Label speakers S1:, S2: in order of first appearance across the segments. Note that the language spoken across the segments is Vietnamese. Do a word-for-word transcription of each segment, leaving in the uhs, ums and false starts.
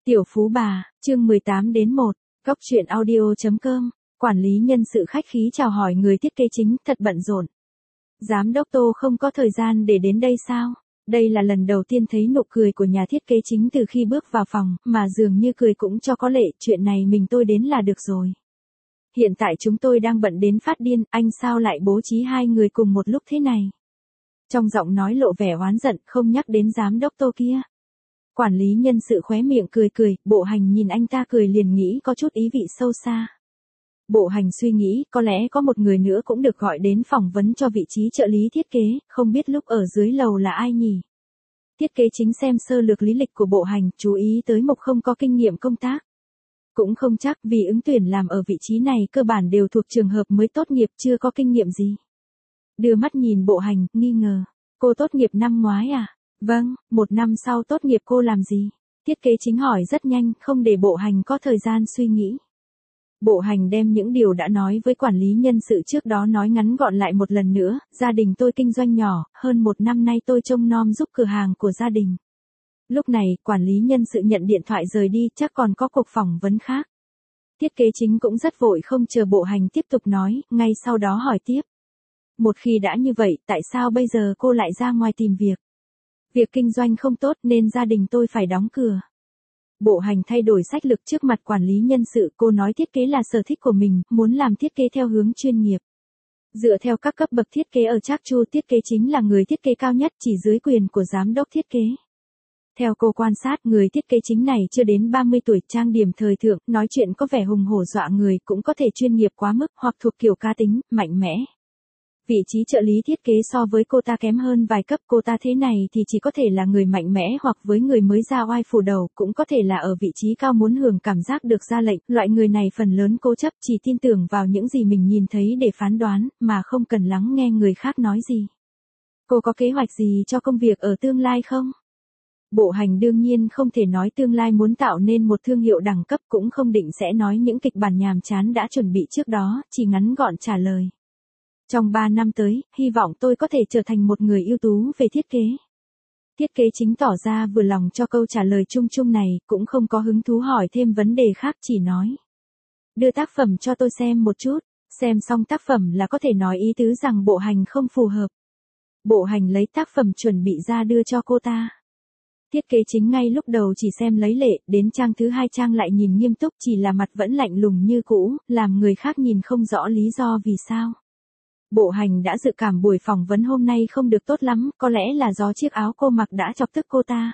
S1: Tiểu Phú Bà, chương mười tám đến một, Góc truyện audio chấm com, quản lý nhân sự khách khí chào hỏi người thiết kế chính, thật bận rộn. Giám đốc Tô không có thời gian để đến đây sao? Đây là lần đầu tiên thấy nụ cười của nhà thiết kế chính từ khi bước vào phòng, mà dường như cười cũng cho có lệ, chuyện này mình tôi đến là được rồi. Hiện tại chúng tôi đang bận đến phát điên, anh sao lại bố trí hai người cùng một lúc thế này? Trong giọng nói lộ vẻ oán giận, không nhắc đến giám đốc Tô kia. Quản lý nhân sự khóe miệng cười cười, Bộ Hành nhìn anh ta cười liền nghĩ có chút ý vị sâu xa. Bộ Hành suy nghĩ, có lẽ có một người nữa cũng được gọi đến phỏng vấn cho vị trí trợ lý thiết kế, không biết lúc ở dưới lầu là ai nhỉ? Thiết kế chính xem sơ lược lý lịch của Bộ Hành, chú ý tới Mộc không có kinh nghiệm công tác. Cũng không chắc, vì ứng tuyển làm ở vị trí này cơ bản đều thuộc trường hợp mới tốt nghiệp chưa có kinh nghiệm gì. Đưa mắt nhìn Bộ Hành, nghi ngờ. Cô tốt nghiệp năm ngoái à? Vâng, một năm sau tốt nghiệp cô làm gì? Thiết kế chính hỏi rất nhanh, không để Bộ Hành có thời gian suy nghĩ. Bộ Hành đem những điều đã nói với quản lý nhân sự trước đó nói ngắn gọn lại một lần nữa, gia đình tôi kinh doanh nhỏ, hơn một năm nay tôi trông nom giúp cửa hàng của gia đình. Lúc này, quản lý nhân sự nhận điện thoại rời đi, chắc còn có cuộc phỏng vấn khác. Thiết kế chính cũng rất vội không chờ Bộ Hành tiếp tục nói, ngay sau đó hỏi tiếp. Một khi đã như vậy, tại sao bây giờ cô lại ra ngoài tìm việc? Việc kinh doanh không tốt nên gia đình tôi phải đóng cửa. Bộ Hành thay đổi sách lược trước mặt quản lý nhân sự, cô nói thiết kế là sở thích của mình, muốn làm thiết kế theo hướng chuyên nghiệp. Dựa theo các cấp bậc thiết kế ở Trác Chu, thiết kế chính là người thiết kế cao nhất, chỉ dưới quyền của giám đốc thiết kế. Theo cô quan sát, người thiết kế chính này chưa đến ba mươi tuổi, trang điểm thời thượng, nói chuyện có vẻ hùng hổ dọa người, cũng có thể chuyên nghiệp quá mức hoặc thuộc kiểu cá tính, mạnh mẽ. Vị trí trợ lý thiết kế so với cô ta kém hơn vài cấp, cô ta thế này thì chỉ có thể là người mạnh mẽ hoặc với người mới ra oai phủ đầu, cũng có thể là ở vị trí cao muốn hưởng cảm giác được ra lệnh, loại người này phần lớn cố chấp chỉ tin tưởng vào những gì mình nhìn thấy để phán đoán, mà không cần lắng nghe người khác nói gì. Cô có kế hoạch gì cho công việc ở tương lai không? Bộ Hành đương nhiên không thể nói tương lai muốn tạo nên một thương hiệu đẳng cấp, cũng không định sẽ nói những kịch bản nhàm chán đã chuẩn bị trước đó, chỉ ngắn gọn trả lời. Trong ba năm tới, hy vọng tôi có thể trở thành một người ưu tú về thiết kế. Thiết kế chính tỏ ra vừa lòng cho câu trả lời chung chung này, cũng không có hứng thú hỏi thêm vấn đề khác, chỉ nói. Đưa tác phẩm cho tôi xem một chút, xem xong tác phẩm là có thể nói ý tứ rằng Bộ Hành không phù hợp. Bộ Hành lấy tác phẩm chuẩn bị ra đưa cho cô ta. Thiết kế chính ngay lúc đầu chỉ xem lấy lệ, đến trang thứ hai trang lại nhìn nghiêm túc, chỉ là mặt vẫn lạnh lùng như cũ, làm người khác nhìn không rõ lý do vì sao. Bộ Hành đã dự cảm buổi phỏng vấn hôm nay không được tốt lắm, có lẽ là do chiếc áo cô mặc đã chọc tức cô ta.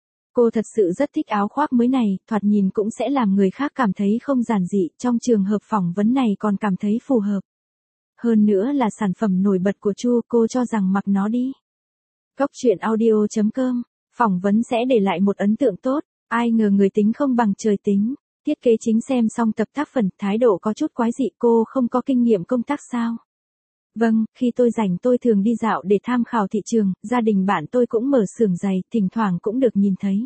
S1: Cô thật sự rất thích áo khoác mới này, thoạt nhìn cũng sẽ làm người khác cảm thấy không giản dị, trong trường hợp phỏng vấn này còn cảm thấy phù hợp. Hơn nữa là sản phẩm nổi bật của Chu, cô cho rằng mặc nó đi. Góc truyện audio chấm com, phỏng vấn sẽ để lại một ấn tượng tốt, ai ngờ người tính không bằng trời tính. Thiết kế chính xem xong tập tác phẩm, thái độ có chút quái dị, cô không có kinh nghiệm công tác sao? Vâng, khi tôi rảnh tôi thường đi dạo để tham khảo thị trường, gia đình bạn tôi cũng mở xưởng giày, thỉnh thoảng cũng được nhìn thấy.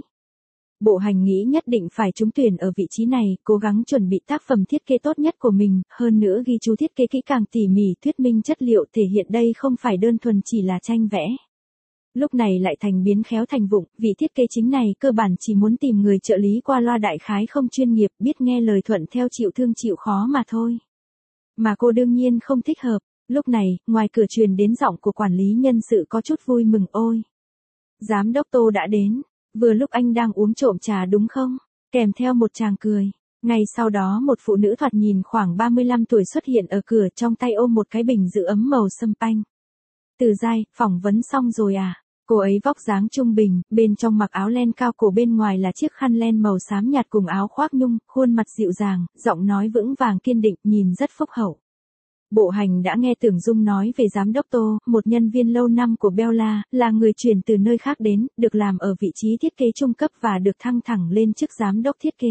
S1: Bộ Hành nghĩ nhất định phải trúng tuyển ở vị trí này, cố gắng chuẩn bị tác phẩm thiết kế tốt nhất của mình, hơn nữa ghi chú thiết kế kỹ càng tỉ mỉ, thuyết minh chất liệu, thể hiện đây không phải đơn thuần chỉ là tranh vẽ. Lúc này lại thành biến khéo thành vụng, vị thiết kế chính này cơ bản chỉ muốn tìm người trợ lý qua loa đại khái không chuyên nghiệp, biết nghe lời thuận theo chịu thương chịu khó mà thôi. Mà cô đương nhiên không thích hợp. Lúc này, ngoài cửa truyền đến giọng của quản lý nhân sự có chút vui mừng, ôi. Giám đốc Tô đã đến, vừa lúc anh đang uống trộm trà đúng không? Kèm theo một tràng cười. Ngay sau đó một phụ nữ thoạt nhìn khoảng ba mươi lăm tuổi xuất hiện ở cửa, trong tay ôm một cái bình giữ ấm màu sâm panh. Từ Giai, phỏng vấn xong rồi à? Cô ấy vóc dáng trung bình, bên trong mặc áo len cao cổ, bên ngoài là chiếc khăn len màu xám nhạt cùng áo khoác nhung, khuôn mặt dịu dàng, giọng nói vững vàng kiên định, nhìn rất phúc hậu. Bộ Hành đã nghe Tưởng Dung nói về giám đốc Tô, một nhân viên lâu năm của Bella, là người chuyển từ nơi khác đến, được làm ở vị trí thiết kế trung cấp và được thăng thẳng lên chức giám đốc thiết kế.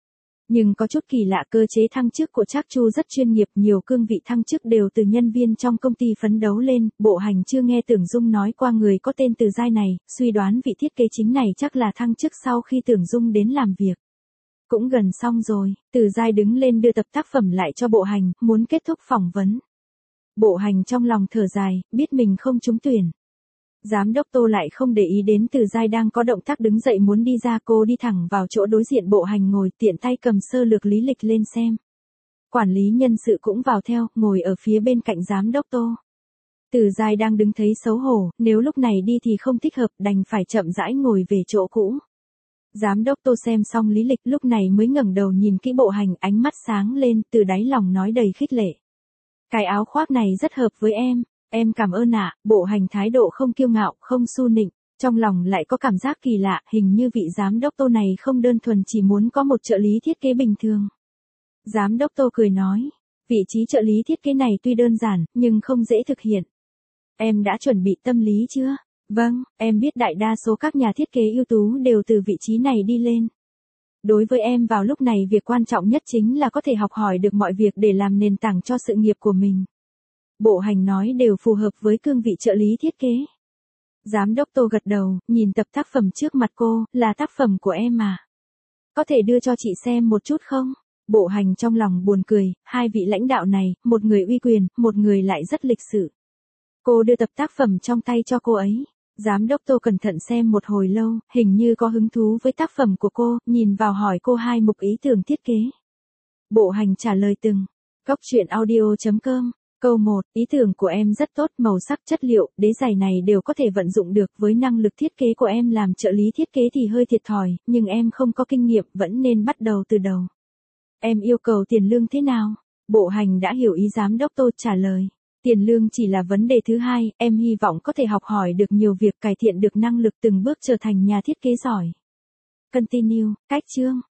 S1: Nhưng có chút kỳ lạ, cơ chế thăng chức của Trác Chu rất chuyên nghiệp, nhiều cương vị thăng chức đều từ nhân viên trong công ty phấn đấu lên. Bộ Hành chưa nghe Tưởng Dung nói qua người có tên Từ Giai này, suy đoán vị thiết kế chính này chắc là thăng chức sau khi Tưởng Dung đến làm việc. Cũng gần xong rồi, Từ Giai đứng lên đưa tập tác phẩm lại cho Bộ Hành, muốn kết thúc phỏng vấn. Bộ Hành trong lòng thở dài, biết mình không trúng tuyển. Giám đốc Tô lại không để ý đến Từ Giai đang có động tác đứng dậy muốn đi ra, cô đi thẳng vào chỗ đối diện Bộ Hành ngồi, tiện tay cầm sơ lược lý lịch lên xem. Quản lý nhân sự cũng vào theo, ngồi ở phía bên cạnh giám đốc Tô. Từ Giai đang đứng thấy xấu hổ, nếu lúc này đi thì không thích hợp, đành phải chậm rãi ngồi về chỗ cũ. Giám đốc Tô xem xong lý lịch lúc này mới ngẩng đầu nhìn kỹ Bộ Hành, ánh mắt sáng lên, từ đáy lòng nói đầy khích lệ. Cái áo khoác này rất hợp với em, em cảm ơn ạ. Bộ Hành thái độ không kiêu ngạo, không su nịnh, trong lòng lại có cảm giác kỳ lạ, hình như vị giám đốc Tô này không đơn thuần chỉ muốn có một trợ lý thiết kế bình thường. Giám đốc Tô cười nói, vị trí trợ lý thiết kế này tuy đơn giản, nhưng không dễ thực hiện. Em đã chuẩn bị tâm lý chưa? Vâng, em biết đại đa số các nhà thiết kế ưu tú đều từ vị trí này đi lên. Đối với em vào lúc này việc quan trọng nhất chính là có thể học hỏi được mọi việc để làm nền tảng cho sự nghiệp của mình. Bộ Hành nói đều phù hợp với cương vị trợ lý thiết kế. Giám đốc Tô gật đầu, nhìn tập tác phẩm trước mặt cô, là tác phẩm của em mà. Có thể đưa cho chị xem một chút không? Bộ Hành trong lòng buồn cười, hai vị lãnh đạo này, một người uy quyền, một người lại rất lịch sự. Cô đưa tập tác phẩm trong tay cho cô ấy. Giám đốc Tô cẩn thận xem một hồi lâu, hình như có hứng thú với tác phẩm của cô, nhìn vào hỏi cô hai mục ý tưởng thiết kế. Bộ Hành trả lời từng. Góc truyện audio chấm com. Câu một, ý tưởng của em rất tốt, màu sắc, chất liệu, đế giày này đều có thể vận dụng được, với năng lực thiết kế của em làm trợ lý thiết kế thì hơi thiệt thòi, nhưng em không có kinh nghiệm, vẫn nên bắt đầu từ đầu. Em yêu cầu tiền lương thế nào? Bộ Hành đã hiểu ý giám đốc Tô, trả lời. Tiền lương chỉ là vấn đề thứ hai, em hy vọng có thể học hỏi được nhiều việc, cải thiện được năng lực, từng bước trở thành nhà thiết kế giỏi. Continue, cách chương.